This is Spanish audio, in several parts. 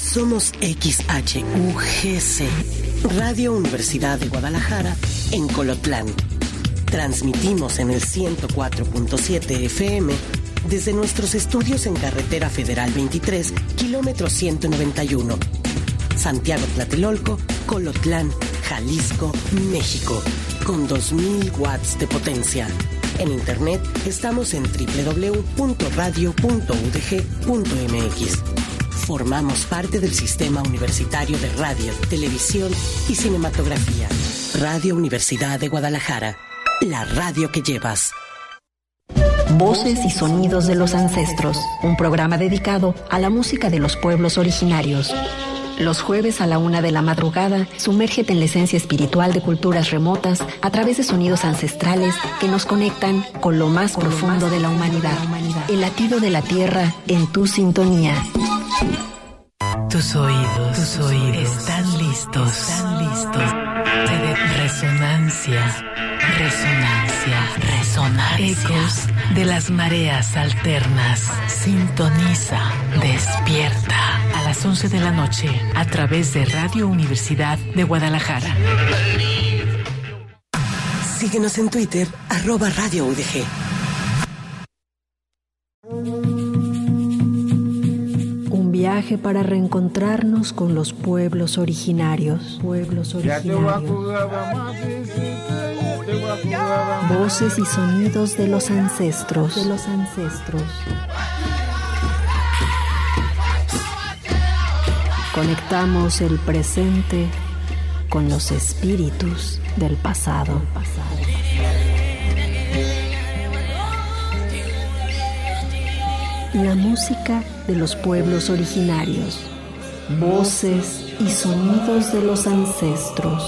Somos XHUGC, Radio Universidad de Guadalajara, en Colotlán. Transmitimos en el 104.7 FM desde nuestros estudios en Carretera Federal 23, kilómetro 191. Santiago Tlatelolco, Colotlán, Jalisco, México, con 2000 watts de potencia. En internet estamos en www.radio.udg.mx. Formamos parte del Sistema Universitario de Radio, Televisión y Cinematografía. Radio Universidad de Guadalajara, la radio que llevas. Voces y sonidos de los ancestros, un programa dedicado a la música de los pueblos originarios. Los jueves a la 1 de la madrugada, sumérgete en la esencia espiritual de culturas remotas a través de sonidos ancestrales que nos conectan con lo más profundo de la humanidad. El latido de la tierra en tu sintonía. Tus oídos están listos. Resonancia. Ecos de las mareas alternas. Sintoniza, despierta. A las 11 de la noche, a través de Radio Universidad de Guadalajara. Síguenos en Twitter, @RadioUDG. Un viaje para reencontrarnos con los pueblos originarios. Voces y sonidos de los ancestros. Conectamos el presente con los espíritus del pasado. La música de los pueblos originarios. Voces y sonidos de los ancestros.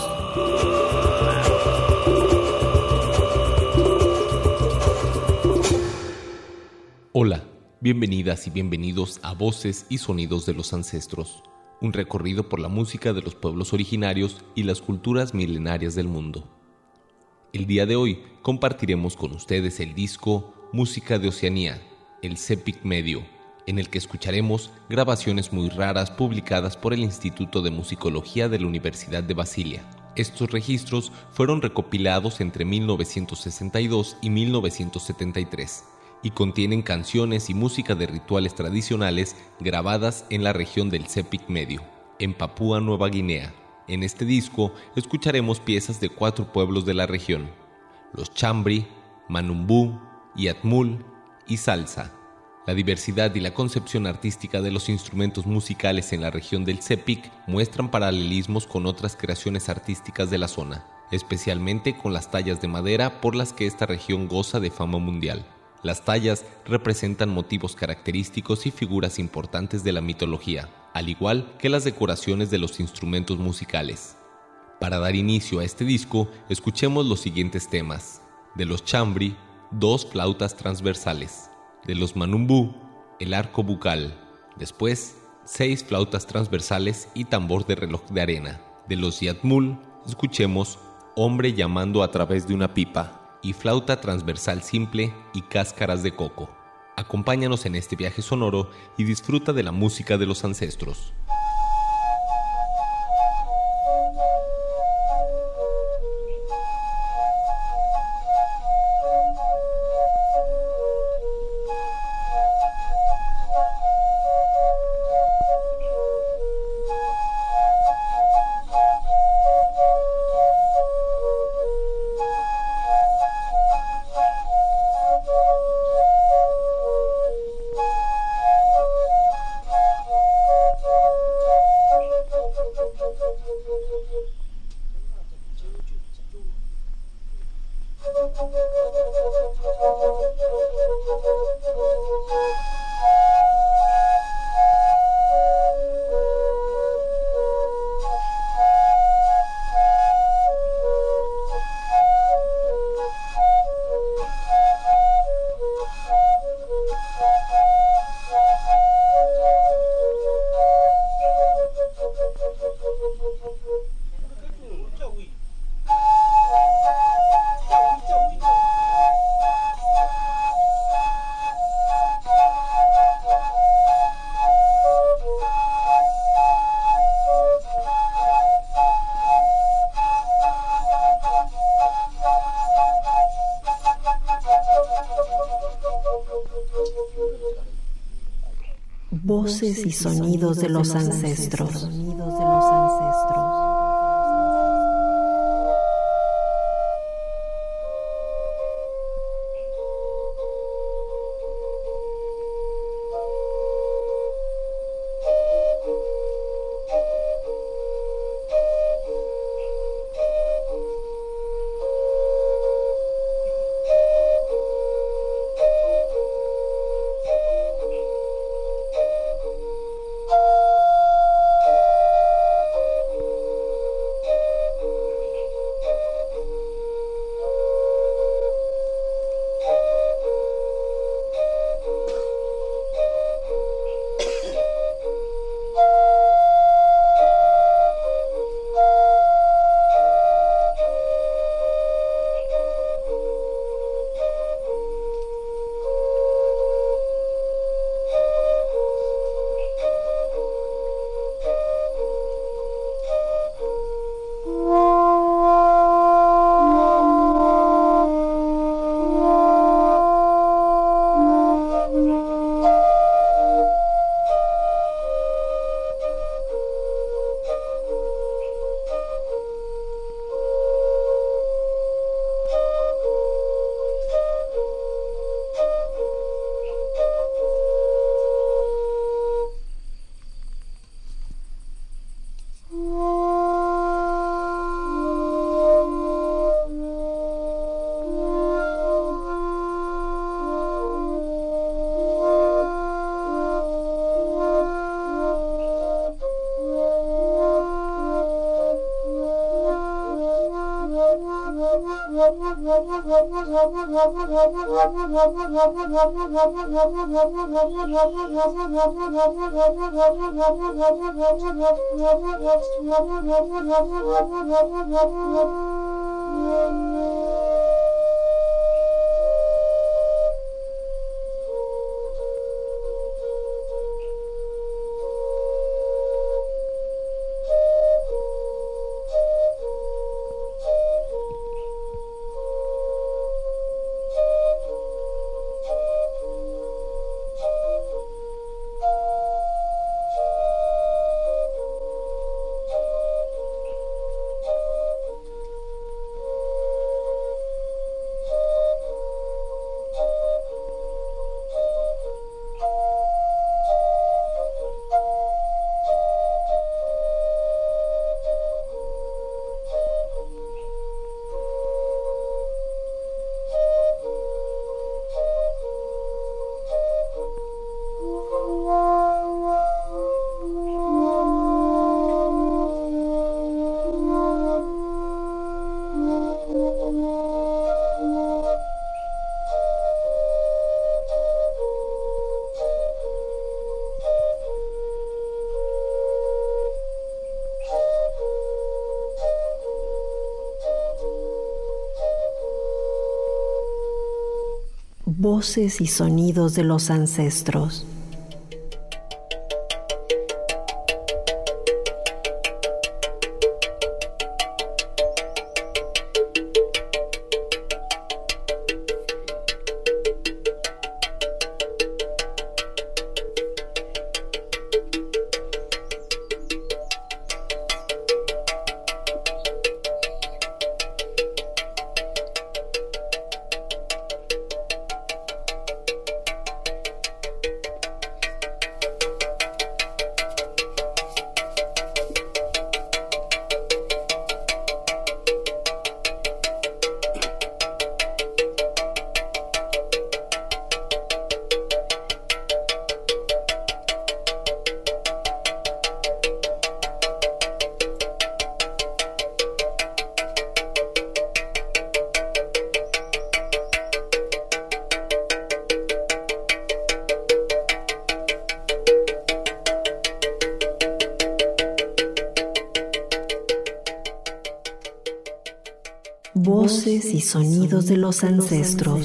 Hola, bienvenidas y bienvenidos a Voces y Sonidos de los Ancestros, un recorrido por la música de los pueblos originarios y las culturas milenarias del mundo. El día de hoy compartiremos con ustedes el disco Música de Oceanía, el CEPIC Medio, en el que escucharemos grabaciones muy raras publicadas por el Instituto de Musicología de la Universidad de Basilea. Estos registros fueron recopilados entre 1962 y 1973 y contienen canciones y música de rituales tradicionales grabadas en la región del CEPIC Medio, en Papúa Nueva Guinea. En este disco escucharemos piezas de 4 pueblos de la región: los Chambri, Manumbú, Yatmul y Salsa. La diversidad y la concepción artística de los instrumentos musicales en la región del CEPIC muestran paralelismos con otras creaciones artísticas de la zona, especialmente con las tallas de madera por las que esta región goza de fama mundial. Las tallas representan motivos característicos y figuras importantes de la mitología, al igual que las decoraciones de los instrumentos musicales. Para dar inicio a este disco, escuchemos los siguientes temas. De los Chambri, 2 flautas transversales. De los Manumbú, el arco bucal. Después, 6 flautas transversales y tambor de reloj de arena. De los Yatmul, escuchemos Hombre llamando a través de una pipa y flauta transversal simple y cáscaras de coco. Acompáñanos en este viaje sonoro y disfruta de la música de los ancestros. Voces y sonidos de los ancestros. Voces y sonidos de los ancestros. Voces y sonidos de los ancestros.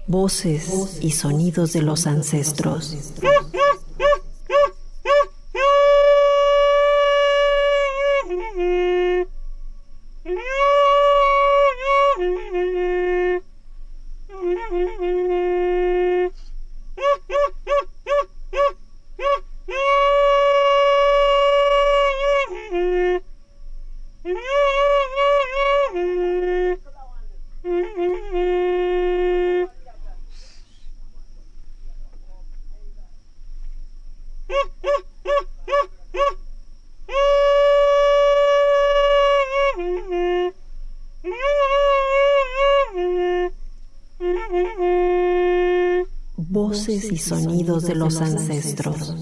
Voces y sonidos de los ancestros. Voces y sonidos de los ancestros.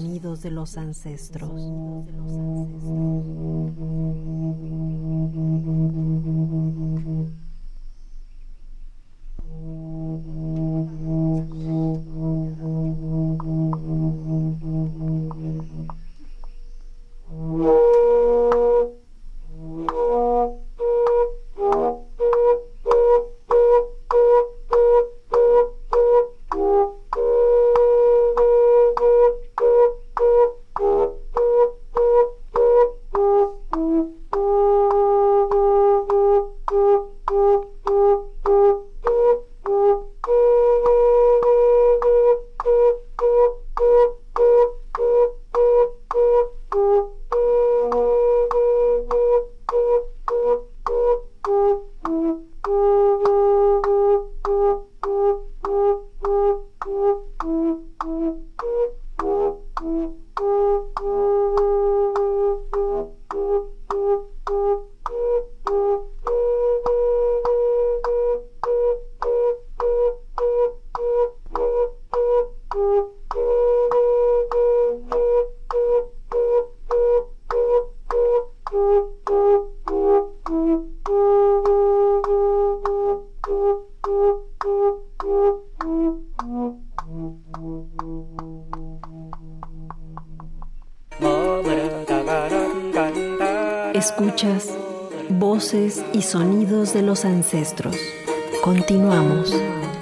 Escuchas voces y sonidos de los ancestros. Continuamos.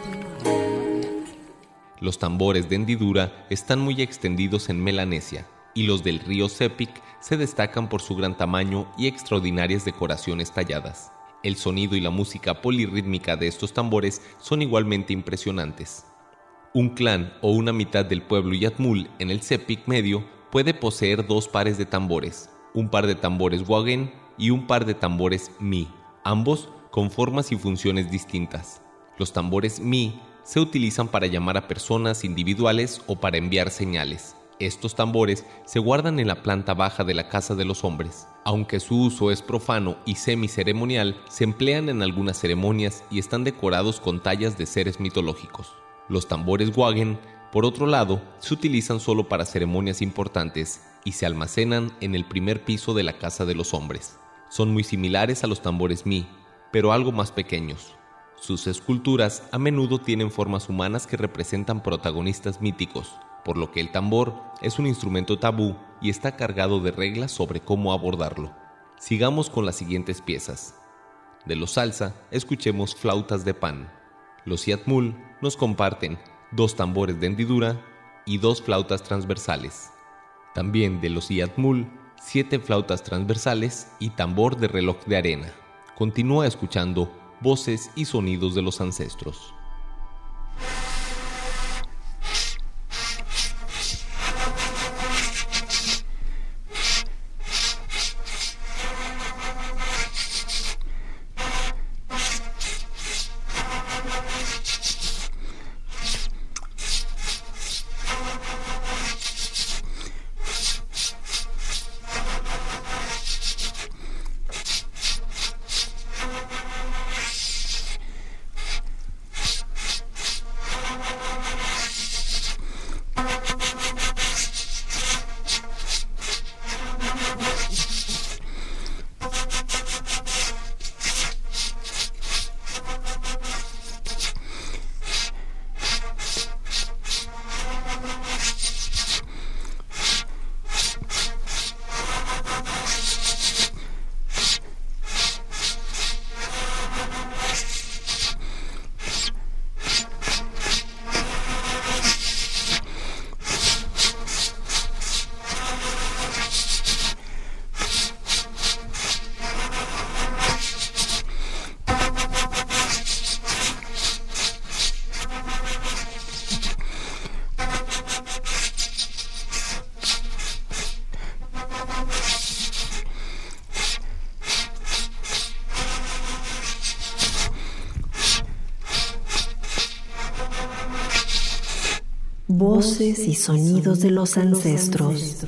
Los tambores de hendidura están muy extendidos en Melanesia y los del río Sepik se destacan por su gran tamaño y extraordinarias decoraciones talladas. El sonido y la música polirrítmica de estos tambores son igualmente impresionantes. Un clan o una mitad del pueblo Yatmul en el Sepik medio puede poseer 2 pares de tambores, un par de tambores Wagen y un par de tambores Mi, ambos con formas y funciones distintas. Los tambores Mi se utilizan para llamar a personas individuales o para enviar señales. Estos tambores se guardan en la planta baja de la casa de los hombres. Aunque su uso es profano y semi-ceremonial, se emplean en algunas ceremonias y están decorados con tallas de seres mitológicos. Los tambores Wagen, por otro lado, se utilizan solo para ceremonias importantes y se almacenan en el primer piso de la casa de los hombres. Son muy similares a los tambores Mi, pero algo más pequeños. Sus esculturas a menudo tienen formas humanas que representan protagonistas míticos, por lo que el tambor es un instrumento tabú y está cargado de reglas sobre cómo abordarlo. Sigamos con las siguientes piezas. De los salsa, escuchemos flautas de pan. Los Yatmul nos comparten 2 tambores de hendidura y 2 flautas transversales. También de los Yatmul, 7 flautas transversales y tambor de reloj de arena. Continúa escuchando voces y sonidos de los ancestros. Voces y sonidos de los ancestros.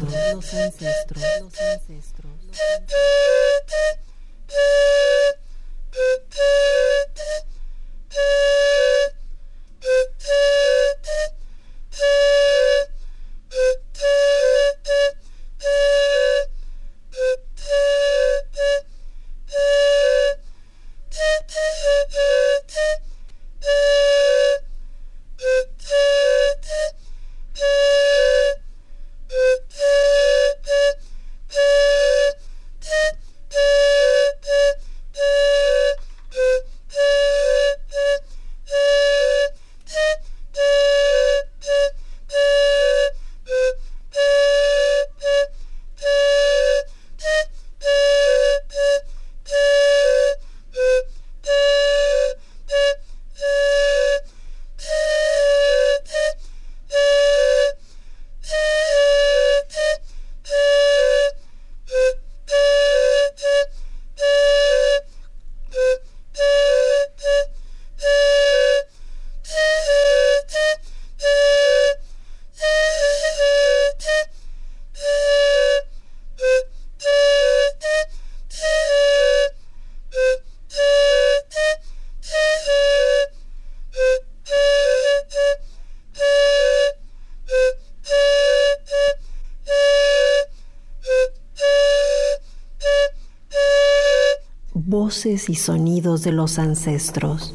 Voces y sonidos de los ancestros.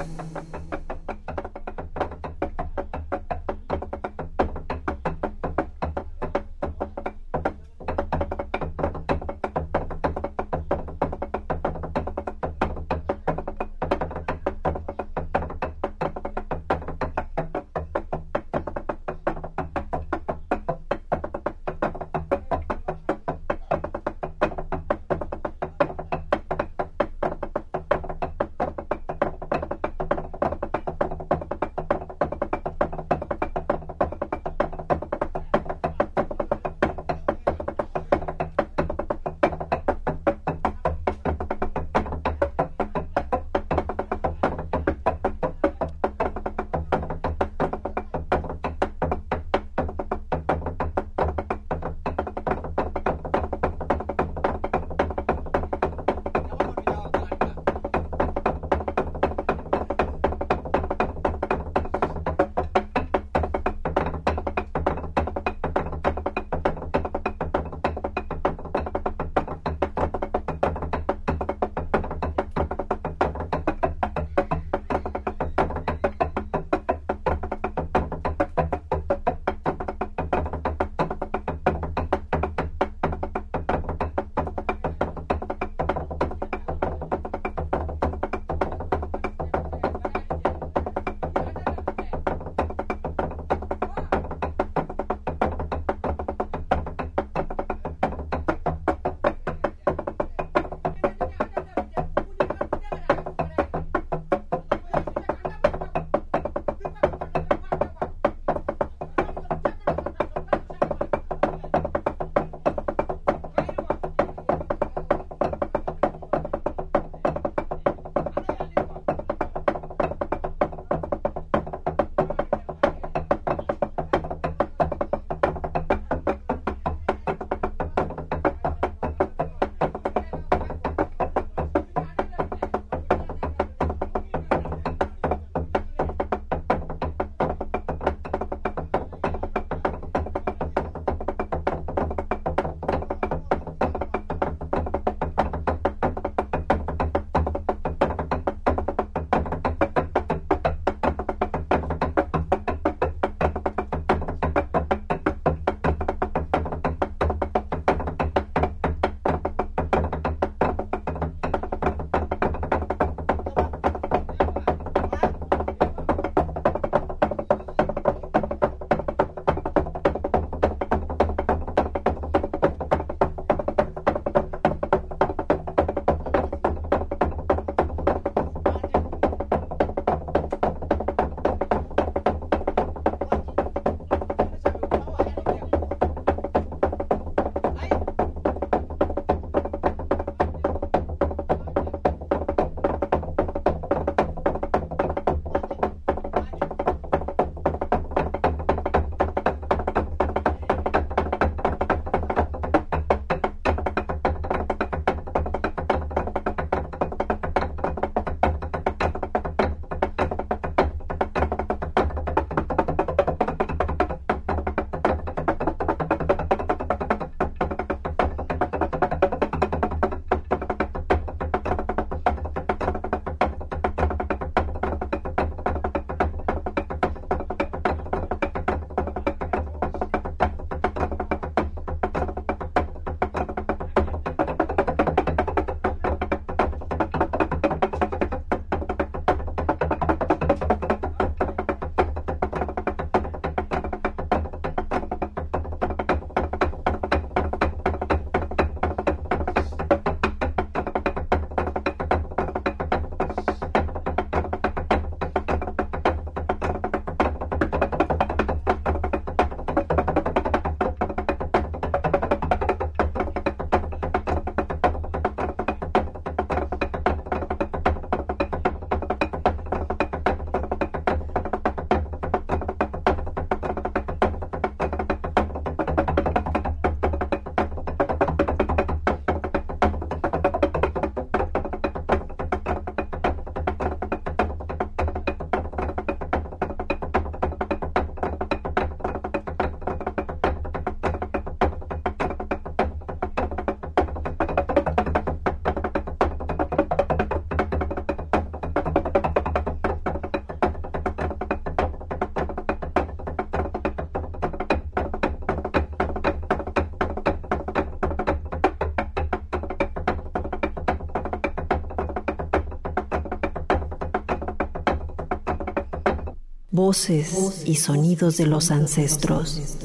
Voces y sonidos de los ancestros.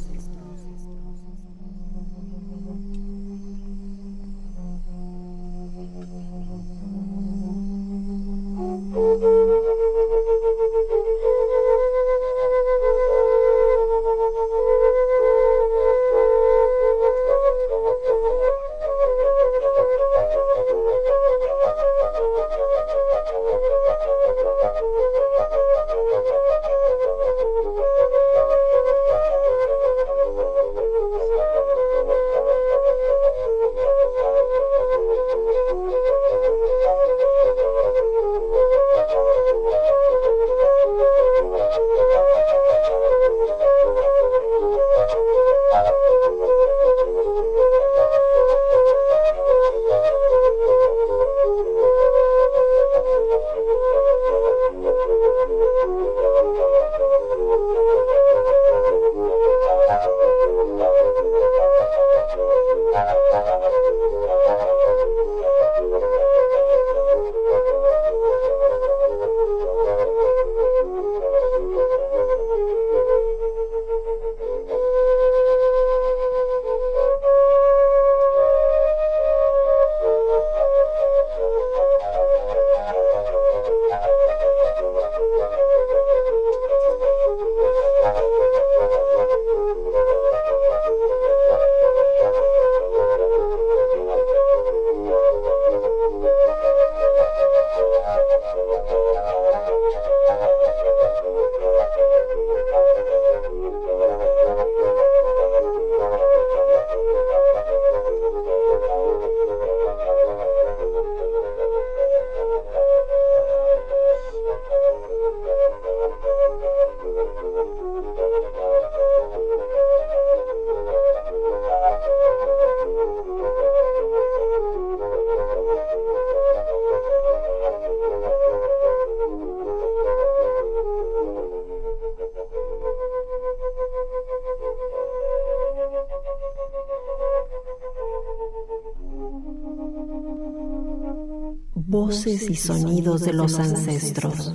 Voces y sonidos de los ancestros.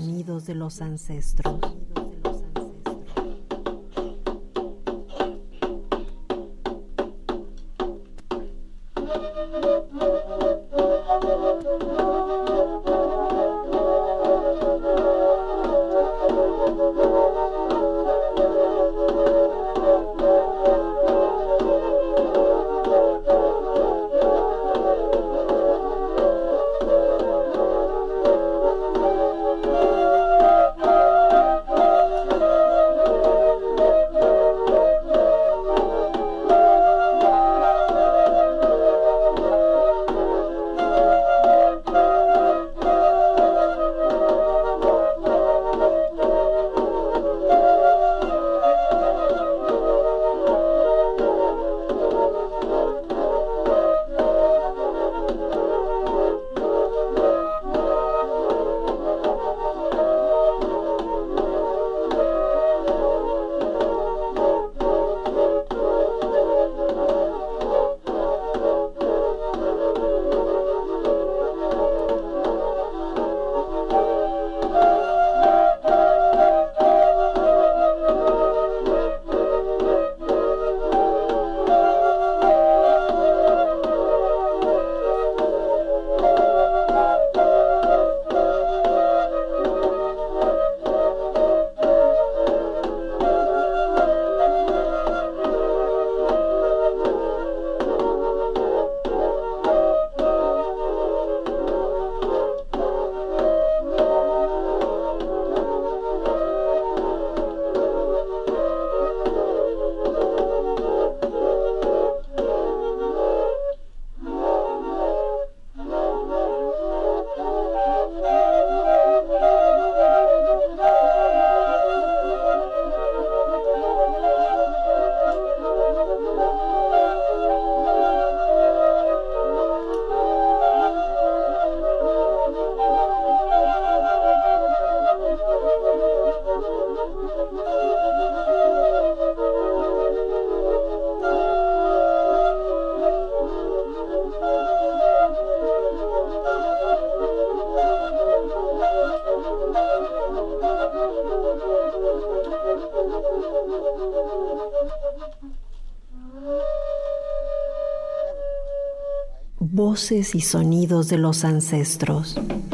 Voces y sonidos de los ancestros.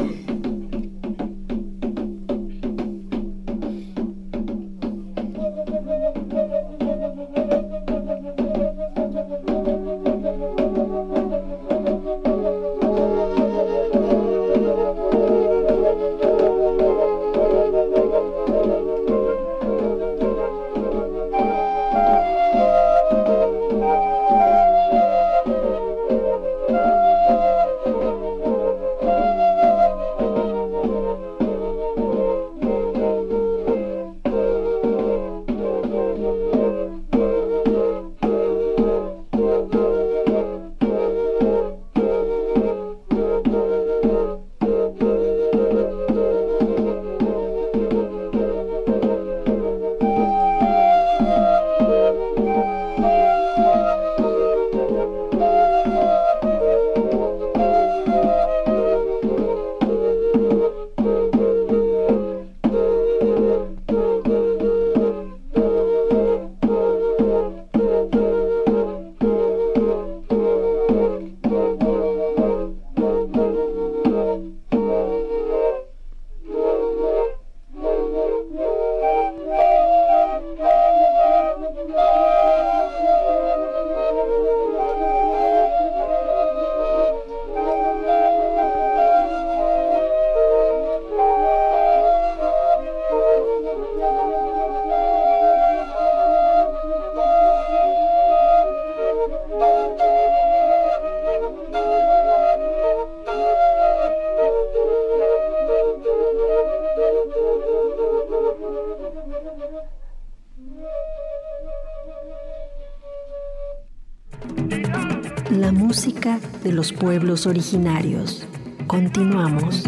La música de los pueblos originarios. Continuamos.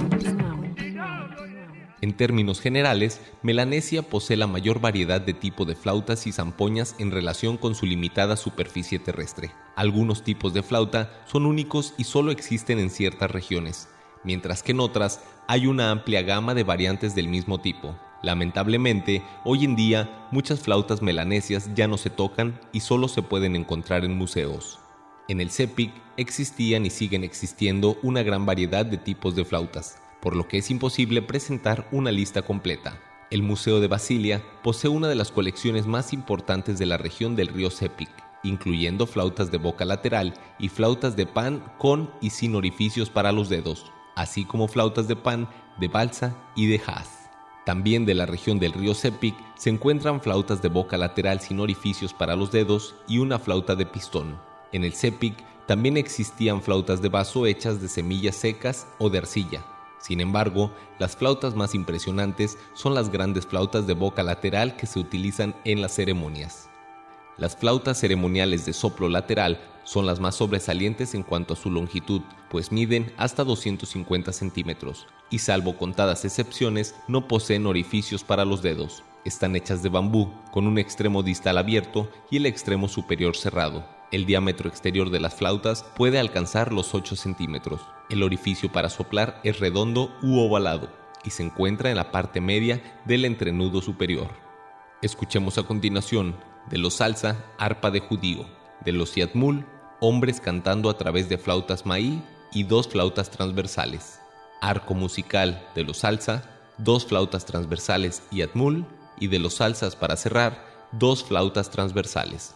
En términos generales, Melanesia posee la mayor variedad de tipo de flautas y zampoñas en relación con su limitada superficie terrestre. Algunos tipos de flauta son únicos y solo existen en ciertas regiones, mientras que en otras hay una amplia gama de variantes del mismo tipo. Lamentablemente, hoy en día, muchas flautas melanesias ya no se tocan y solo se pueden encontrar en museos. En el CEPIC existían y siguen existiendo una gran variedad de tipos de flautas, por lo que es imposible presentar una lista completa. El Museo de Basilia posee una de las colecciones más importantes de la región del río CEPIC, incluyendo flautas de boca lateral y flautas de pan con y sin orificios para los dedos, así como flautas de pan, de balsa y de jazz. También de la región del río CEPIC se encuentran flautas de boca lateral sin orificios para los dedos y una flauta de pistón. En el CEPIC también existían flautas de vaso hechas de semillas secas o de arcilla. Sin embargo, las flautas más impresionantes son las grandes flautas de boca lateral que se utilizan en las ceremonias. Las flautas ceremoniales de soplo lateral son las más sobresalientes en cuanto a su longitud, pues miden hasta 250 centímetros y, salvo contadas excepciones, no poseen orificios para los dedos. Están hechas de bambú, con un extremo distal abierto y el extremo superior cerrado. El diámetro exterior de las flautas puede alcanzar los 8 centímetros. El orificio para soplar es redondo u ovalado y se encuentra en la parte media del entrenudo superior. Escuchemos a continuación de los salsa, arpa de judío, de los yatmul, hombres cantando a través de flautas maí y 2 flautas transversales. Arco musical de los salsa, 2 flautas transversales y yatmul, y de los salsas para cerrar, 2 flautas transversales.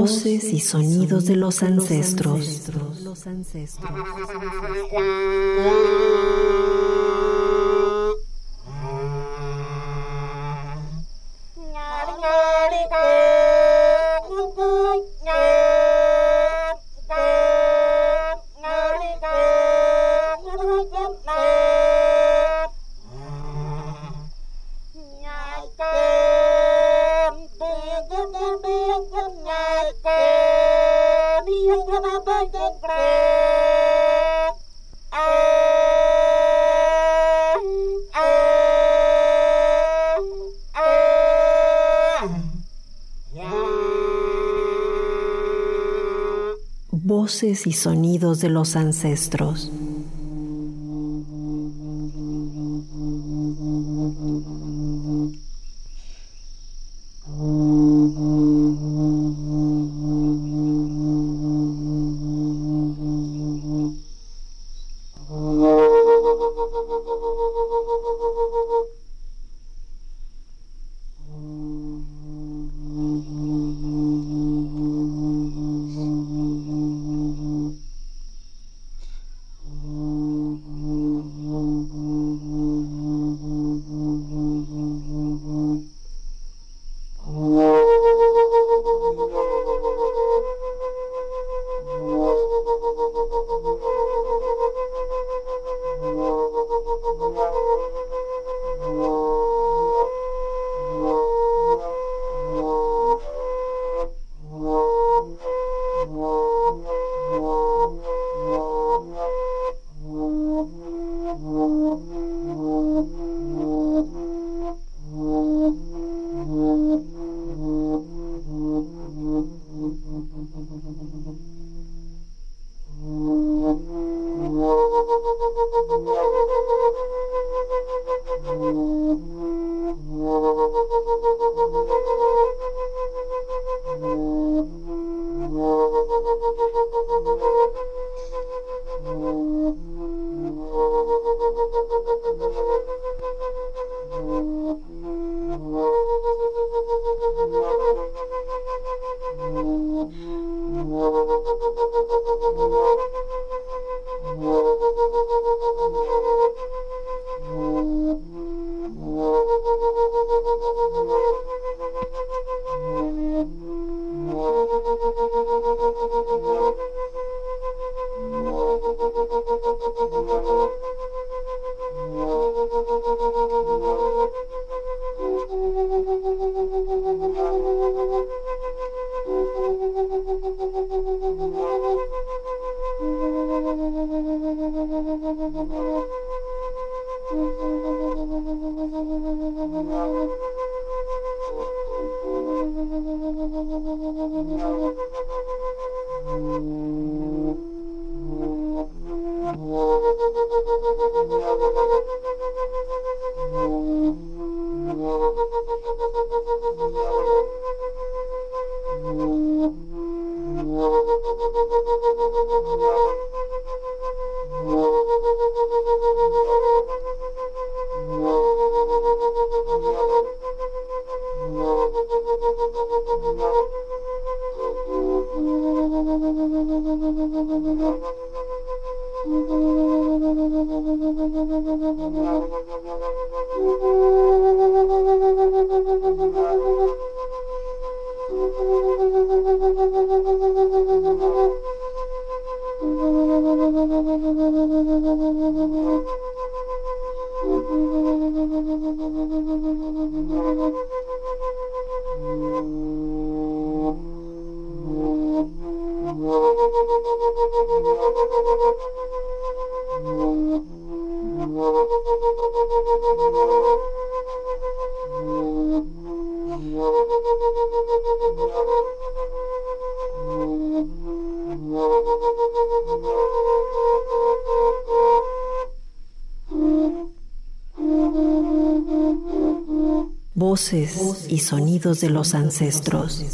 Voces y sonidos de los ancestros. Voces y sonidos de los ancestros. Voces y sonidos de los ancestros.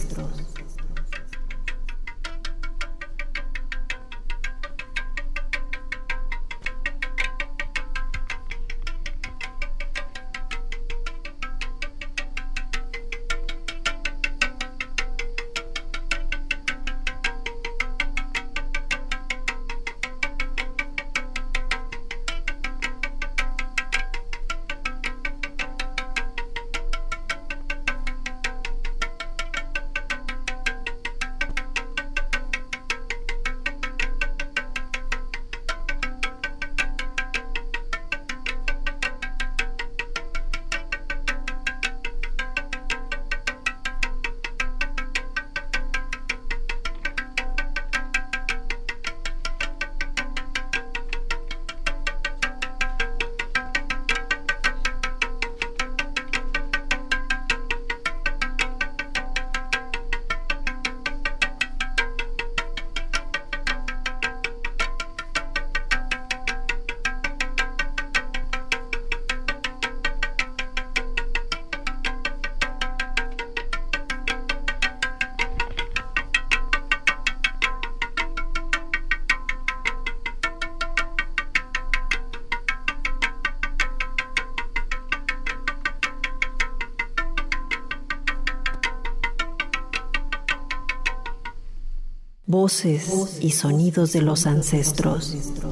Voces y sonidos de los ancestros.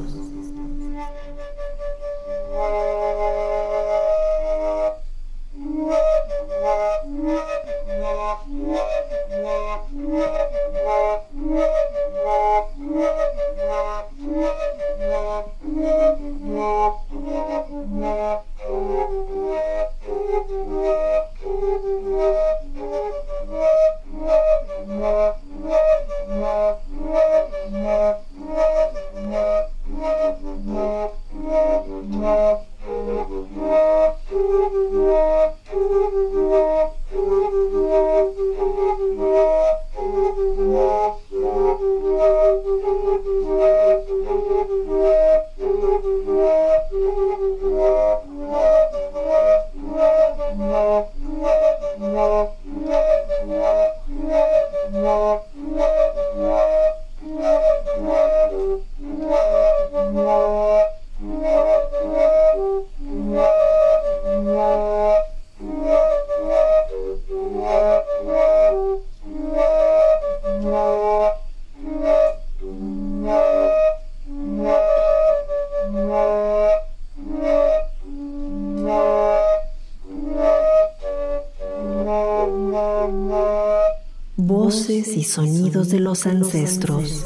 Voces y sonidos de los ancestros.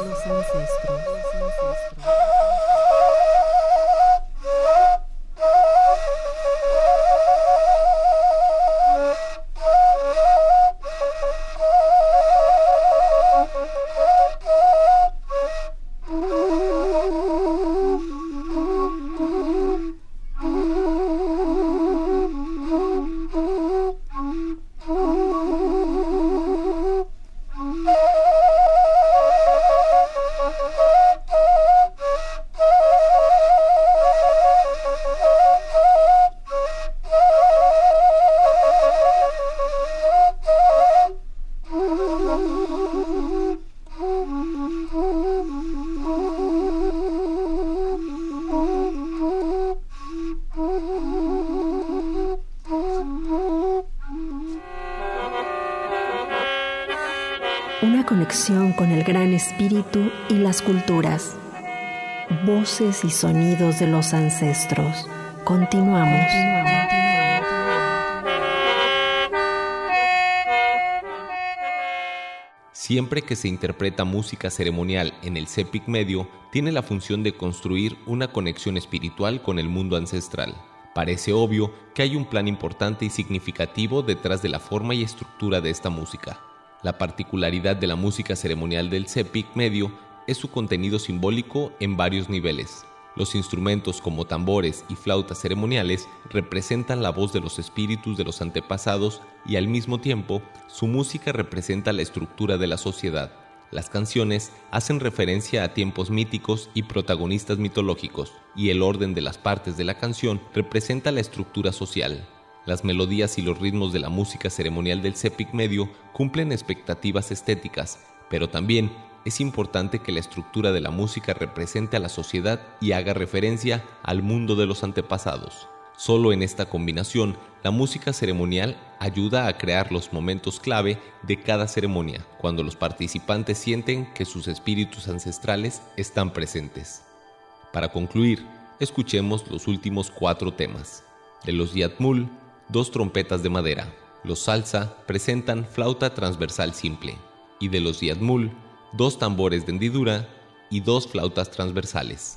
Una conexión con el gran espíritu y las culturas. Voces y sonidos de los ancestros. Continuamos. Siempre que se interpreta música ceremonial en el CEPIC medio, tiene la función de construir una conexión espiritual con el mundo ancestral. Parece obvio que hay un plan importante y significativo detrás de la forma y estructura de esta música. La particularidad de la música ceremonial del CEPIC medio es su contenido simbólico en varios niveles. Los instrumentos como tambores y flautas ceremoniales representan la voz de los espíritus de los antepasados y al mismo tiempo su música representa la estructura de la sociedad. Las canciones hacen referencia a tiempos míticos y protagonistas mitológicos, y el orden de las partes de la canción representa la estructura social. Las melodías y los ritmos de la música ceremonial del CEPIC medio cumplen expectativas estéticas, pero también es importante que la estructura de la música represente a la sociedad y haga referencia al mundo de los antepasados. Solo en esta combinación, la música ceremonial ayuda a crear los momentos clave de cada ceremonia, cuando los participantes sienten que sus espíritus ancestrales están presentes. Para concluir, escuchemos los últimos 4 temas. De los Yatmul, 2 trompetas de madera. Los Salsa presentan flauta transversal simple. Y de los Yatmul, 2 tambores de hendidura y 2 flautas transversales.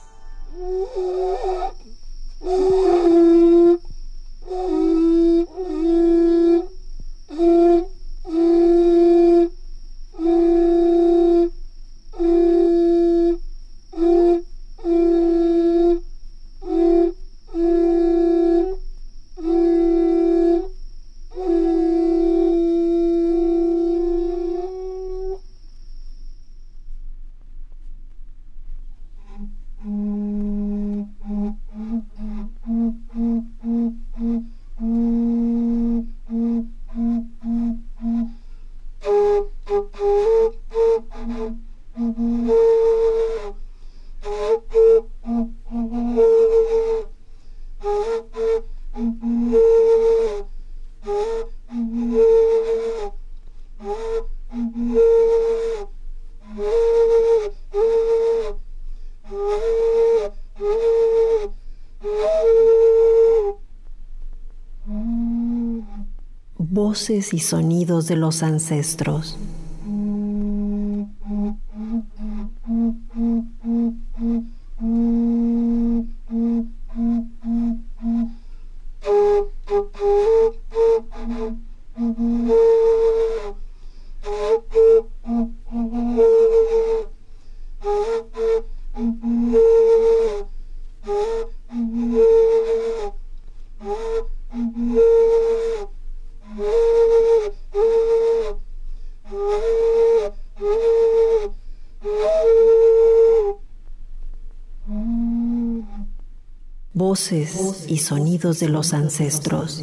Voces y sonidos de los ancestros. Voces y sonidos de los ancestros.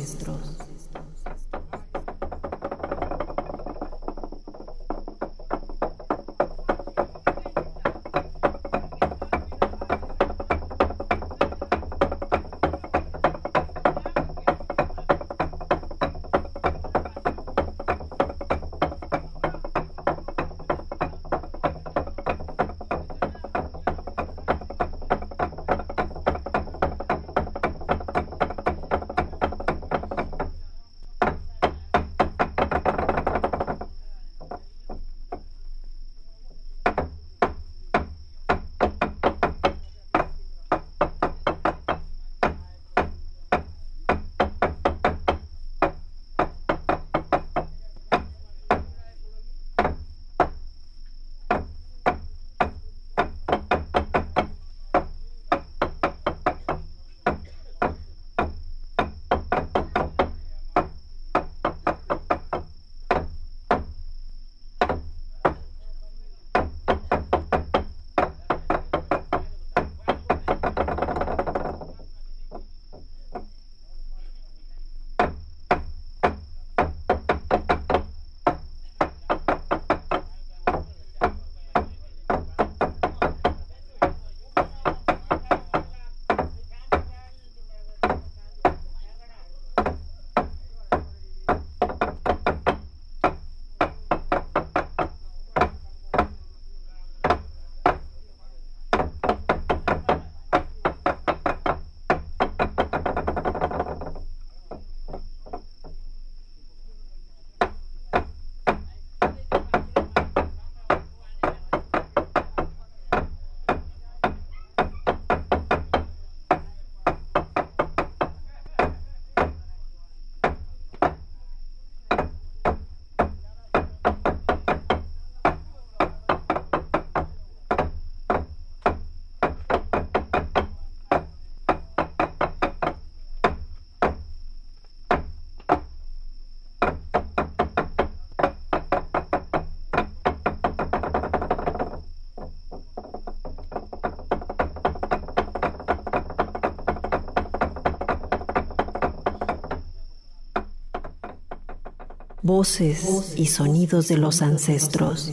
Voces y sonidos de los ancestros.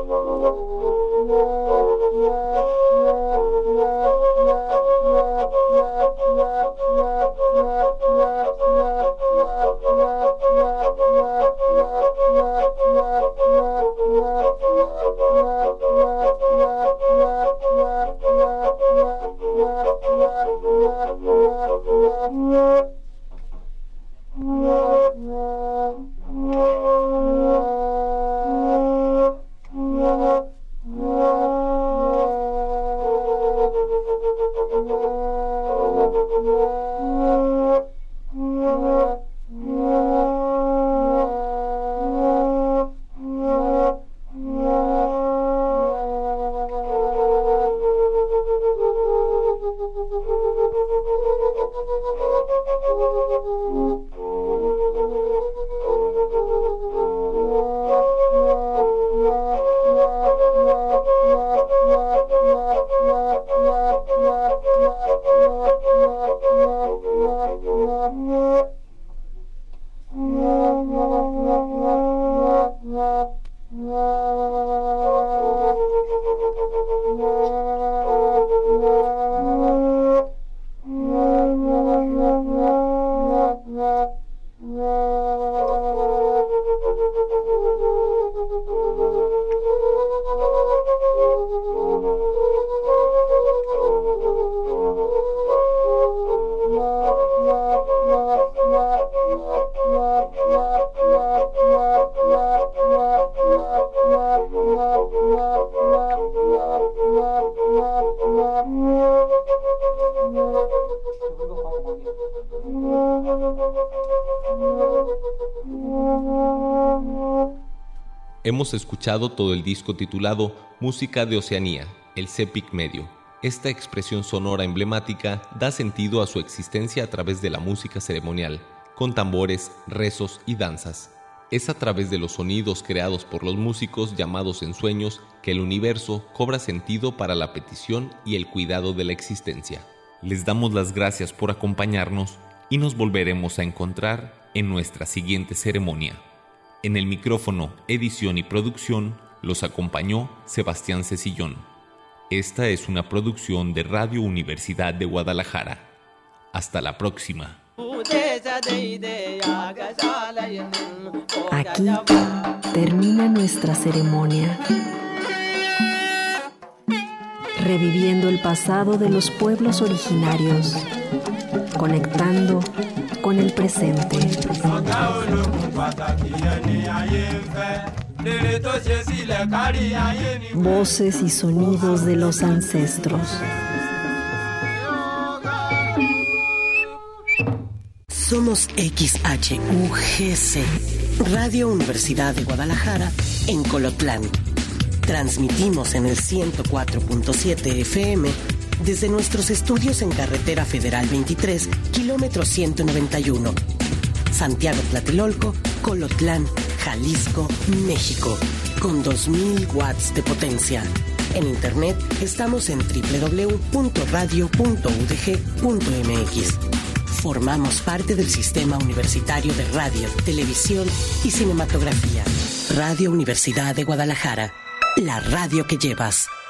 Hemos escuchado todo el disco titulado Música de Oceanía, el CEPIC Medio. Esta expresión sonora emblemática da sentido a su existencia a través de la música ceremonial, con tambores, rezos y danzas. Es a través de los sonidos creados por los músicos llamados ensueños que el universo cobra sentido para la petición y el cuidado de la existencia. Les damos las gracias por acompañarnos y nos volveremos a encontrar en nuestra siguiente ceremonia. En el micrófono, edición y producción los acompañó Sebastián Cecillón. Esta es una producción de Radio Universidad de Guadalajara. Hasta la próxima. Aquí termina nuestra ceremonia, reviviendo el pasado de los pueblos originarios, conectando con el presente. Voces y sonidos de los ancestros. Somos XHUGC, Radio Universidad de Guadalajara, en Colotlán. Transmitimos en el 104.7 FM desde nuestros estudios en Carretera Federal 23, kilómetro 191. Santiago Tlatelolco, Colotlán, Jalisco, México, con 2000 watts de potencia. En internet estamos en www.radio.udg.mx. Formamos parte del Sistema Universitario de Radio, Televisión y Cinematografía. Radio Universidad de Guadalajara, la radio que llevas.